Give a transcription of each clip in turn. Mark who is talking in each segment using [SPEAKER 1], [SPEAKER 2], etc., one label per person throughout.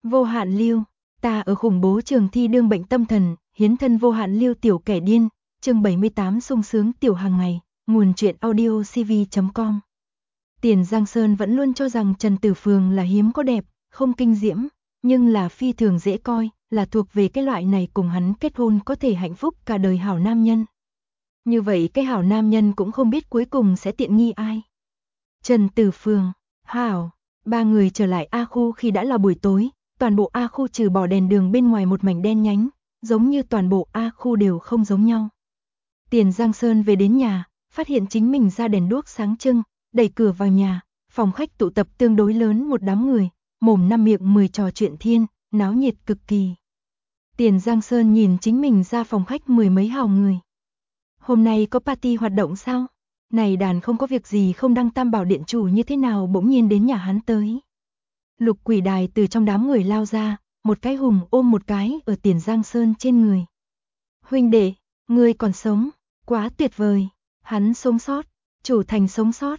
[SPEAKER 1] Vô hạn lưu, ta ở khủng bố trường thi đương bệnh tâm thần, hiến thân vô hạn lưu tiểu kẻ điên, chương 78 sung sướng tiểu hàng ngày, nguồn truyện audio cv.com. Tiền Giang Sơn vẫn luôn cho rằng Trần Tử Phường là hiếm có đẹp, không kinh diễm, nhưng là phi thường dễ coi, là thuộc về cái loại này cùng hắn kết hôn có thể hạnh phúc cả đời hảo nam nhân. Như vậy cái hảo nam nhân cũng không biết cuối cùng sẽ tiện nghi ai. Trần Tử Phường, hảo, ba người trở lại A khu khi đã là buổi tối, toàn bộ A khu trừ bỏ đèn đường bên ngoài một mảnh đen nhánh, giống như toàn bộ A khu đều không giống nhau. Tiền Giang Sơn về đến nhà, phát hiện chính mình ra đèn đuốc sáng trưng, đẩy cửa vào nhà, phòng khách tụ tập tương đối lớn một đám người, mồm năm miệng 10 trò chuyện thiên, náo nhiệt cực kỳ. Tiền Giang Sơn nhìn chính mình ra phòng khách mười mấy hào người. Hôm nay có party hoạt động sao? Này đàn không có việc gì không đăng Tam Bảo điện chủ như thế nào bỗng nhiên đến nhà hắn tới. Lục Quỷ Đài từ trong đám người lao ra, một cái hùng ôm một cái ở Tiền Giang Sơn trên người. Huynh đệ, ngươi còn sống, quá tuyệt vời, hắn sống sót, chủ thành sống sót,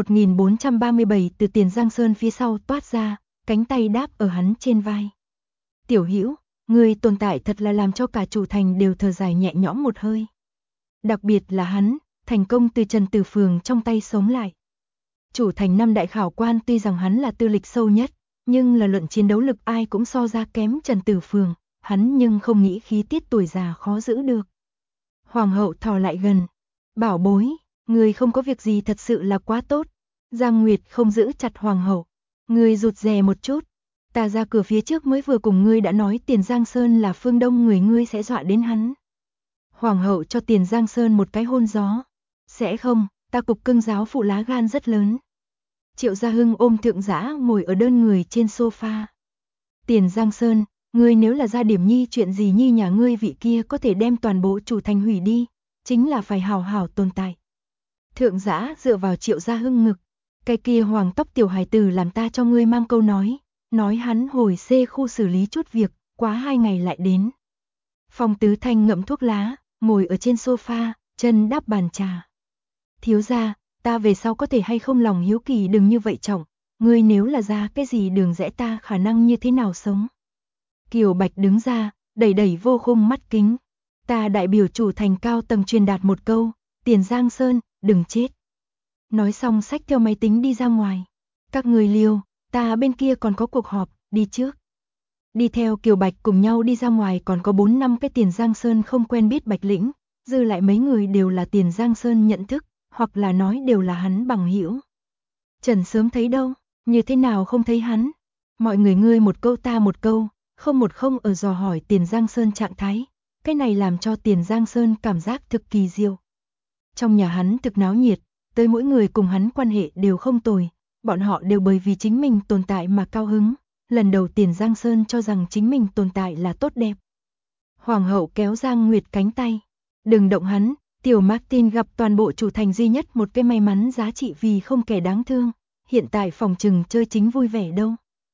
[SPEAKER 1] 1437 từ Tiền Giang Sơn phía sau toát ra, cánh tay đáp ở hắn trên vai. Tiểu Hữu, ngươi tồn tại thật là làm cho cả chủ thành đều thở dài nhẹ nhõm một hơi. Đặc biệt là hắn, thành công từ Trần Tử Phường trong tay sống lại. Chủ thành năm đại khảo quan tuy rằng hắn là tư lịch sâu nhất, nhưng là luận chiến đấu lực ai cũng so ra kém Trần Tử Phường, hắn nhưng không nghĩ khí tiết tuổi già khó giữ được. Hoàng hậu thò lại gần, bảo bối, người không có việc gì thật sự là quá tốt. Giang Nguyệt không giữ chặt hoàng hậu, người rụt rè một chút, ta ra cửa phía trước mới vừa cùng ngươi đã nói Tiền Giang Sơn là phương đông người ngươi sẽ dọa đến hắn. Hoàng hậu cho Tiền Giang Sơn một cái hôn gió, sẽ không, ta cục cưng giáo phụ lá gan rất lớn. Triệu Gia Hưng ôm Thượng Dã ngồi ở đơn người trên sofa. Tiền Giang Sơn, ngươi nếu là ra điểm nhi chuyện gì nhi nhà ngươi vị kia có thể đem toàn bộ chủ thành hủy đi, chính là phải hào hào tồn tại. Thượng Dã dựa vào Triệu Gia Hưng ngực, cái kia hoàng tóc tiểu hài tử làm ta cho ngươi mang câu nói hắn hồi C khu xử lý chút việc, quá 2 ngày lại đến. Phong Tứ Thanh ngậm thuốc lá, ngồi ở trên sofa, chân đắp bàn trà. Thiếu gia, ta về sau có thể hay không lòng hiếu kỳ đừng như vậy trọng, ngươi nếu là ra cái gì đường rẽ ta khả năng như thế nào sống. Kiều Bạch đứng ra, đẩy đẩy vô khung mắt kính. Ta đại biểu chủ thành cao tầng truyền đạt một câu, Tiền Giang Sơn, đừng chết. Nói xong xách theo máy tính đi ra ngoài. Các người liêu, ta bên kia còn có cuộc họp, đi trước. Đi theo Kiều Bạch cùng nhau đi ra ngoài còn có 4 năm cái Tiền Giang Sơn không quen biết Bạch Lĩnh, dư lại mấy người đều là Tiền Giang Sơn nhận thức, hoặc là nói đều là hắn bằng hữu. Trần sớm thấy đâu, như thế nào không thấy hắn? Mọi người ngươi một câu ta một câu, không ở dò hỏi Tiền Giang Sơn trạng thái, cái này làm cho Tiền Giang Sơn cảm giác thực kỳ diệu. Trong nhà hắn thực náo nhiệt, tới mỗi người cùng hắn quan hệ đều không tồi, bọn họ đều bởi vì chính mình tồn tại mà cao hứng. Lần đầu Tiền Giang Sơn cho rằng chính mình tồn tại là tốt đẹp. Hoàng hậu kéo Giang Nguyệt cánh tay. Đừng động hắn, tiểu Martin gặp toàn bộ chủ thành duy nhất một cái may mắn giá trị vì không kẻ đáng thương. Hiện tại phòng trừng chơi chính vui vẻ đâu.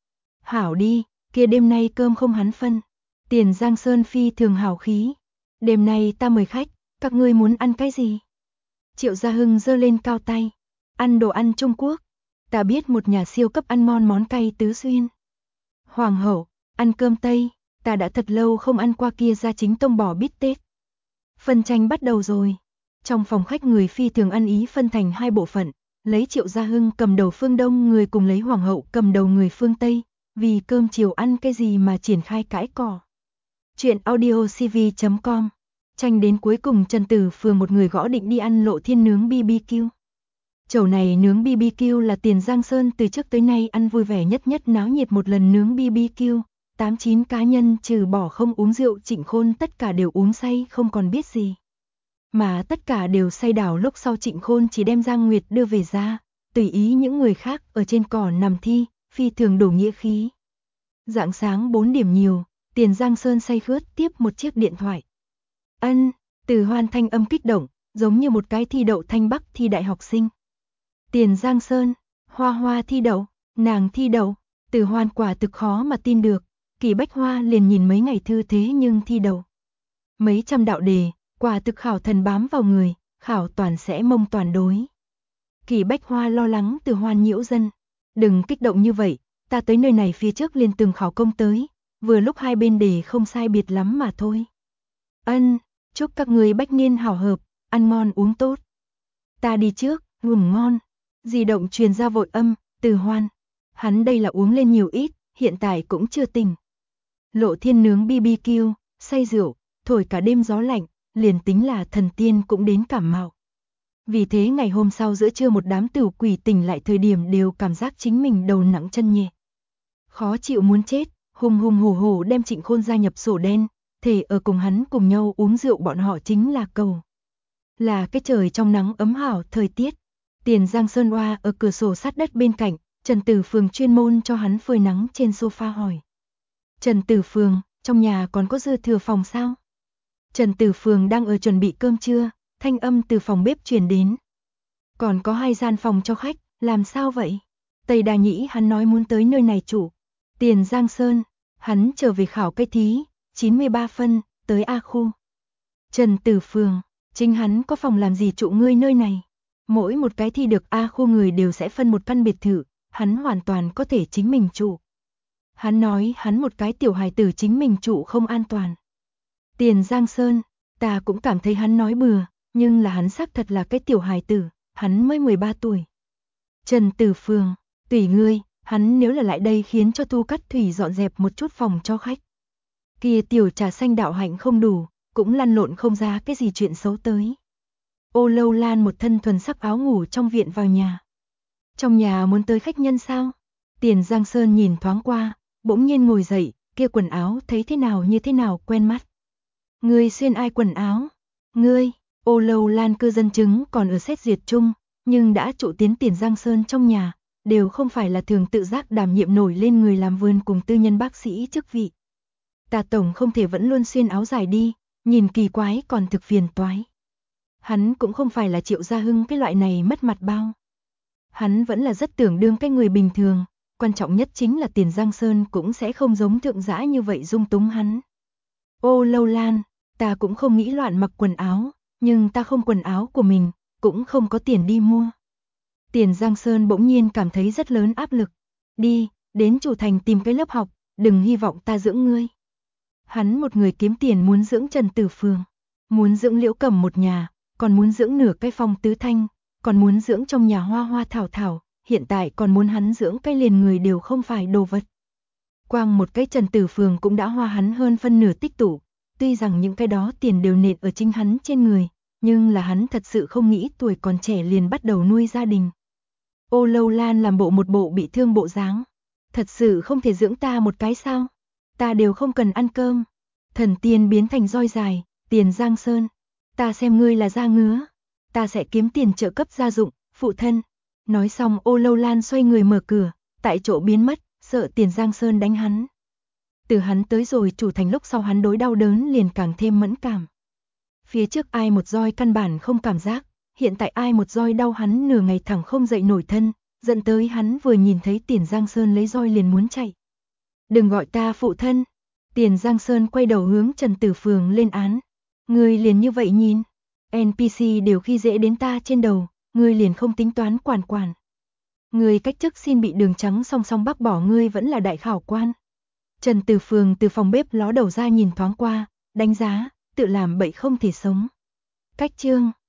[SPEAKER 1] Hảo đi, kia đêm nay cơm không hắn phân. Tiền Giang Sơn phi thường hào khí. Đêm nay ta mời khách, các ngươi muốn ăn cái gì? Triệu Gia Hưng giơ lên cao tay. Ăn đồ ăn Trung Quốc. Ta biết một nhà siêu cấp ăn ngon món cay tứ xuyên. Hoàng hậu, ăn cơm Tây, ta đã thật lâu không ăn qua kia gia chính tông bò bít tết. Phân tranh bắt đầu rồi. Trong phòng khách người phi thường ăn ý phân thành hai bộ phận, lấy Triệu Gia Hưng cầm đầu phương Đông người cùng lấy Hoàng hậu cầm đầu người phương Tây, vì cơm chiều ăn cái gì mà triển khai cãi cỏ. Chuyện audio cv.com. Tranh đến cuối cùng Trần Tử Phường một người gõ định đi ăn Lộ Thiên nướng BBQ. Chầu này nướng BBQ là Tiền Giang Sơn từ trước tới nay ăn vui vẻ nhất náo nhiệt một lần nướng BBQ, 8-9 cá nhân trừ bỏ không uống rượu Trịnh Khôn tất cả đều uống say không còn biết gì. Mà tất cả đều say đảo lúc sau Trịnh Khôn chỉ đem Giang Nguyệt đưa về ra, tùy ý những người khác ở trên cỏ nằm thi, phi thường đổ nghĩa khí. Rạng sáng 4 điểm nhiều, Tiền Giang Sơn say khướt tiếp một chiếc điện thoại. Ân, Từ Hoan thanh âm kích động, giống như một cái thi đậu Thanh Bắc thi đại học sinh. Tiền Giang Sơn, Hoa Hoa thi đậu, nàng thi đậu, Từ Hoan quả thực khó mà tin được, Kỳ Bách Hoa liền nhìn mấy ngày thư thế nhưng thi đậu. Mấy trăm đạo đề, quả thực khảo thần bám vào người, khảo toàn sẽ mông toàn đối. Kỳ Bách Hoa lo lắng Từ Hoan nhiễu dân, đừng kích động như vậy, ta tới nơi này phía trước liền từng khảo công tới, vừa lúc hai bên đề không sai biệt lắm mà thôi. Ân, chúc các người bách niên hảo hợp, ăn ngon uống tốt. Ta đi trước, ngủ ngon. Di động truyền ra vội âm, Từ Hoan. Hắn đây là uống lên nhiều ít, hiện tại cũng chưa tỉnh. Lộ Thiên nướng BBQ, say rượu, thổi cả đêm gió lạnh, liền tính là thần tiên cũng đến cảm mạo. Vì thế ngày hôm sau giữa trưa một đám tửu quỷ tỉnh lại thời điểm đều cảm giác chính mình đầu nặng chân nhẹ. Khó chịu muốn chết, hùng hùng hổ hổ đem Trịnh Khôn gia nhập sổ đen, thể ở cùng hắn cùng nhau uống rượu bọn họ chính là cầu. Là cái trời trong nắng ấm hảo thời tiết. Tiền Giang Sơn Oa ở cửa sổ sát đất bên cạnh, Trần Tử Phường chuyên môn cho hắn phơi nắng trên sofa hỏi. Trần Tử Phường, trong nhà còn có dư thừa phòng sao? Trần Tử Phường đang ở chuẩn bị cơm trưa, thanh âm từ phòng bếp truyền đến. Còn có 2 gian phòng cho khách, làm sao vậy? Tây Đà Nhĩ hắn nói muốn tới nơi này chủ. Tiền Giang Sơn, hắn trở về khảo cái thí, 93 phân, tới A khu. Trần Tử Phường, chính hắn có phòng làm gì trụ ngươi nơi này? Mỗi một cái thi được A khu người đều sẽ phân một căn biệt thự, hắn hoàn toàn có thể chính mình trụ. Hắn nói hắn một cái tiểu hài tử chính mình trụ không an toàn. Tiền Giang Sơn, ta cũng cảm thấy hắn nói bừa, nhưng là hắn xác thật là cái tiểu hài tử, hắn mới 13 tuổi. Trần Tử Phường, tùy ngươi, hắn nếu là lại đây khiến cho Thu Cắt Thủy dọn dẹp một chút phòng cho khách. Kia tiểu trà xanh đạo hạnh không đủ, cũng lăn lộn không ra cái gì chuyện xấu tới. Ô Lâu Lan một thân thuần sắc áo ngủ trong viện vào nhà. Trong nhà muốn tới khách nhân sao? Tiền Giang Sơn nhìn thoáng qua, bỗng nhiên ngồi dậy, kia quần áo thấy thế nào như thế nào quen mắt. Ngươi xuyên ai quần áo? Ngươi, Ô Lâu Lan cư dân chứng còn ở xét duyệt chung, nhưng đã trụ tiến Tiền Giang Sơn trong nhà, đều không phải là thường tự giác đảm nhiệm nổi lên người làm vườn cùng tư nhân bác sĩ chức vị. Tà tổng không thể vẫn luôn xuyên áo dài đi, nhìn kỳ quái còn thực phiền toái. Hắn cũng không phải là Triệu Gia Hưng cái loại này mất mặt bao. Hắn vẫn là rất tưởng đương cái người bình thường, quan trọng nhất chính là Tiền Giang Sơn cũng sẽ không giống thượng dã như vậy dung túng hắn. Ô Lâu Lan, ta cũng không nghĩ loạn mặc quần áo, nhưng ta không quần áo của mình, cũng không có tiền đi mua. Tiền Giang Sơn bỗng nhiên cảm thấy rất lớn áp lực. Đi, đến chủ thành tìm cái lớp học, đừng hy vọng ta dưỡng ngươi. Hắn một người kiếm tiền muốn dưỡng Trần Tử Phường, muốn dưỡng Liễu Cẩm một nhà, còn muốn dưỡng nửa cái Phong Tứ Thanh, còn muốn dưỡng trong nhà Hoa Hoa Thảo Thảo, hiện tại còn muốn hắn dưỡng cái liền người đều không phải đồ vật. Quang một cái Trần Tử Phường cũng đã hoa hắn hơn phân nửa tích tụ, tuy rằng những cái đó tiền đều nện ở chính hắn trên người, nhưng là hắn thật sự không nghĩ tuổi còn trẻ liền bắt đầu nuôi gia đình. Ô Lâu Lan làm một bộ bị thương bộ dáng. Thật sự không thể dưỡng ta một cái sao? Ta đều không cần ăn cơm. Thần tiên biến thành roi dài, Tiền Giang Sơn. Ta xem ngươi là da ngứa. Ta sẽ kiếm tiền trợ cấp gia dụng, phụ thân. Nói xong Ô Lâu Lan xoay người mở cửa, tại chỗ biến mất, sợ Tiền Giang Sơn đánh hắn. Từ hắn tới rồi chủ thành lúc sau hắn đối đau đớn liền càng thêm mẫn cảm. Phía trước ai một roi căn bản không cảm giác, hiện tại ai một roi đau hắn nửa ngày thẳng không dậy nổi thân, dẫn tới hắn vừa nhìn thấy Tiền Giang Sơn lấy roi liền muốn chạy. Đừng gọi ta phụ thân. Tiền Giang Sơn quay đầu hướng Trần Tử Phường lên án. Ngươi liền như vậy nhìn. NPC đều khi dễ đến ta trên đầu, ngươi liền không tính toán quản. Ngươi cách chức xin bị Đường Trắng song song bác bỏ ngươi vẫn là đại khảo quan. Trần Tử Phường từ phòng bếp ló đầu ra nhìn thoáng qua, đánh giá, tự làm bậy không thể sống. Cách chương